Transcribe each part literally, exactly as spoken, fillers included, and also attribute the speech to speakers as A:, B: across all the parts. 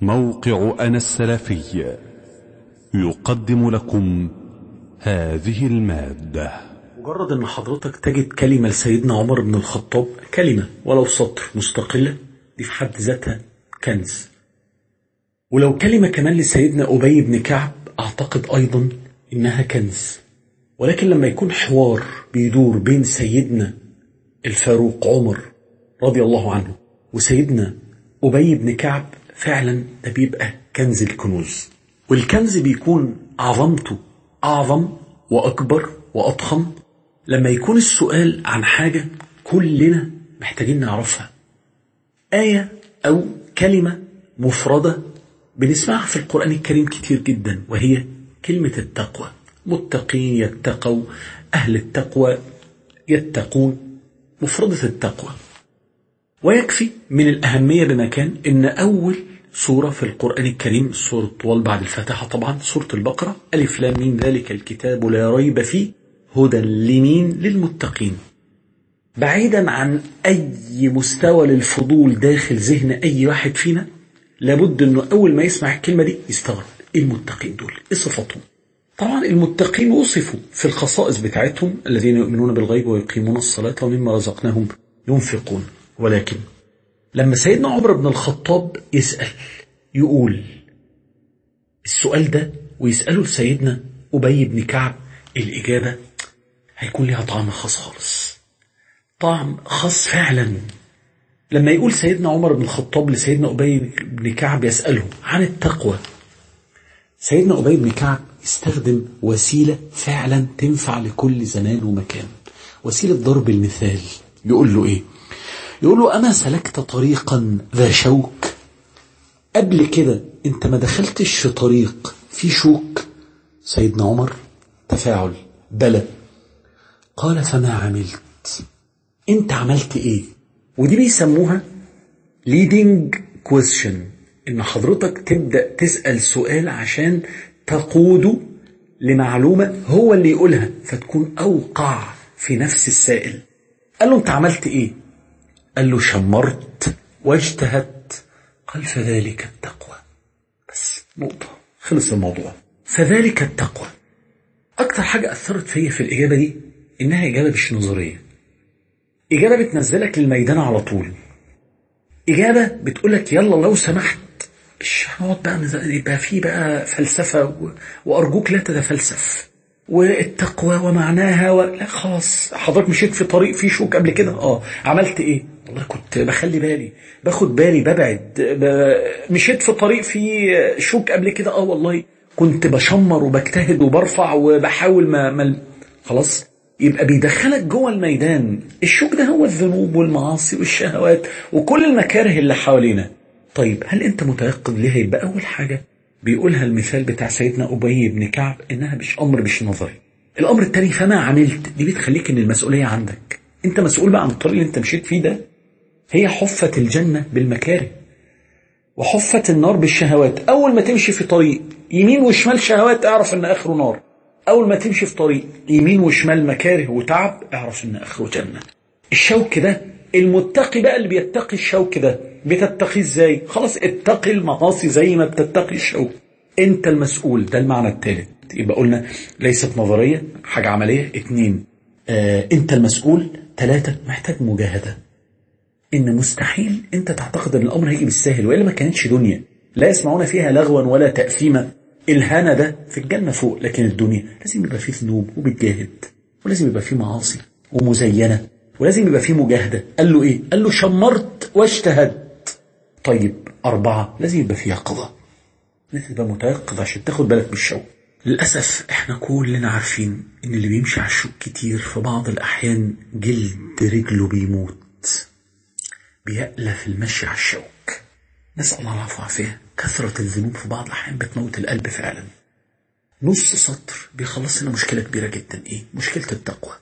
A: موقع أنا السلفي يقدم لكم هذه المادة.
B: مجرد ان حضرتك تجد كلمة لسيدنا عمر بن الخطاب، كلمة ولو سطر مستقلة، دي في حد ذاتها كنز. ولو كلمة كمان لسيدنا أبي بن كعب أعتقد أيضا إنها كنز. ولكن لما يكون حوار بيدور بين سيدنا الفاروق عمر رضي الله عنه وسيدنا أبي بن كعب، فعلا ده بيبقى كنز الكنوز. والكنز بيكون عظمته أعظم وأكبر وأضخم لما يكون السؤال عن حاجة كلنا محتاجين نعرفها، آية أو كلمة مفردة بنسمعها في القرآن الكريم كتير جدا، وهي كلمة التقوى. متقين يتقوا، أهل التقوى يتقون، مفردة التقوى. ويكفي من الأهمية بمكان إن أول سورة في القرآن الكريم، سورة طوال بعد الفاتحة طبعا، سورة البقرة، ألف لام ميم ذلك الكتاب لا ريب فيه هدى لمين؟ للمتقين. بعيدا عن أي مستوى للفضول داخل ذهن أي واحد فينا، لابد أنه أول ما يسمع الكلمة دي يستغرب، إيه المتقين دول؟ إيه صفاتهم؟ طبعا المتقين وصفوا في الخصائص بتاعتهم: الذين يؤمنون بالغيب ويقيمون الصلاة ومما رزقناهم ينفقون. ولكن لما سيدنا عمر بن الخطاب يسأل، يقول السؤال ده ويسأله لسيدنا أبي بن كعب، الإجابة هيكون لها طعم خاص خالص، طعم خاص فعلا. لما يقول سيدنا عمر بن الخطاب لسيدنا أبي بن كعب يسأله عن التقوى، سيدنا أبي بن كعب استخدم وسيلة فعلا تنفع لكل زمان ومكان، وسيلة ضرب المثال. يقول له إيه؟ يقول له: أما سلكت طريقا ذا شوك؟ قبل كده انت ما دخلتش في طريق في شوك؟ سيدنا عمر تفاعل: بلى. قال: فما عملت؟ انت عملت ايه؟ ودي بيسموها leading question، ان حضرتك تبدأ تسأل سؤال عشان تقوده لمعلومة هو اللي يقولها، فتكون أوقع في نفس السائل. قال له: انت عملت ايه؟ قال له: شمرت واجتهدت. قال: فذلك التقوى. بس نقطة، خلص الموضوع. فذلك التقوى. أكتر حاجة أثرت فيا في الإجابة دي إنها إجابة مش نظرية، إجابة بتنزلك للميدان على طول، إجابة بتقولك يلا لو سمحت مش هنقعد بقى يبقى فيه بقى فلسفة، وأرجوك لا تتفلسف، والتقوى ومعناها و... لا خلاص، حضرتك مشيت في طريق فيه شوك قبل كده، اه عملت ايه؟ والله كنت بخلي بالي، باخد بالي، ببعد، ب... مشيت في طريق فيه شوك قبل كده، اه والله كنت بشمر وبجتهد وبرفع وبحاول ما, ما... خلاص. يبقى بيدخلك جوه الميدان. الشوك ده هو الذنوب والمعاصي والشهوات وكل المكاره اللي حوالينا. طيب هل انت متيقظ ليها؟ يبقى اول حاجة بيقولها المثال بتاع سيدنا أبي بن كعب إنها مش أمر مش نظري. الأمر التاني فما عملت، دي بتخليك إن المسؤولية عندك، أنت مسؤول بقى عن الطريق اللي أنت مشيت فيه ده. هي حفة الجنة بالمكاره وحفة النار بالشهوات. أول ما تمشي في طريق يمين وشمال شهوات اعرف إن آخره نار، أول ما تمشي في طريق يمين وشمال مكاره وتعب اعرف إن آخره جنة. الشوك ده، المتقي بقى اللي بيتقي الشوك ده بتتقي ازاي؟ خلاص اتقي المعاصي زي ما بتتقي الشوك، انت المسؤول. ده المعنى الثالث. يبقى قلنا ليست نظرية، حاجة عملية. اتنين، آه انت المسؤول. ثلاثة، محتاج مجاهدة، ان مستحيل انت تعتقد ان الامر هيجي بالسهل، وإلا ما كانتش دنيا لا يسمعون فيها لغوا ولا تأثيما. الهنا ده في الجنة فوق، لكن الدنيا لازم يبقى فيه ذنوب وبتجاهد، ولازم يبقى فيه معاصي ومزينة، ولازم يبقى فيه مجاهدة. قال له ايه؟ قال له شمرت واجتهدت. طيب أربعة، لازم يبقى فيه يقظة، لازم يبقى متيقظ عشان تاخد بالك من الشوك. للأسف احنا كلنا عارفين ان اللي بيمشي على الشوك كتير في بعض الأحيان جلد رجله بيموت، بيألف المشي على الشوك. نسأل الله العفو والعافية. كثرة الذنوب في بعض الأحيان بتموت القلب فعلا. نص سطر بيخلص لنا مشكلة كبيرة جدا. ايه مشكلة التقوى؟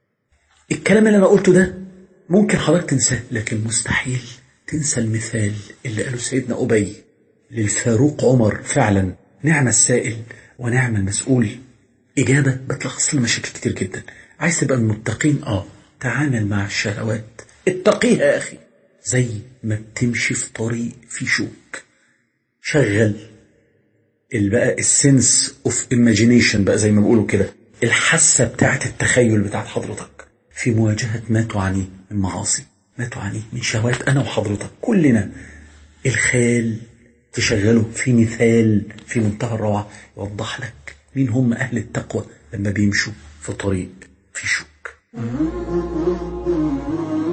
B: الكلام اللي أنا قلته ده ممكن حضرتك تنساه، لكن مستحيل تنسى المثال اللي قاله سيدنا أبي للفاروق عمر. فعلا نعم السائل ونعم المسؤول. إجابة بتلخص لنا مشاكل كتير جدا. عايز تبقى المتقين؟ آه تعامل مع الشهوات، اتقيها يا أخي، زي ما بتمشي في طريق في شوك. شغل بقى السنس اوف ايماجينيشن بقى زي ما بيقولوا كده، الحاسة بتاعت التخيل بتاعت حضرتك في مواجهة ما تعانيه من معاصي، ما تعانيه من شهوات أنا وحضرتك كلنا. الخيال تشغله في مثال في منتهى الروعة يوضح لك مين هم أهل التقوى لما بيمشوا في طريق في شوك.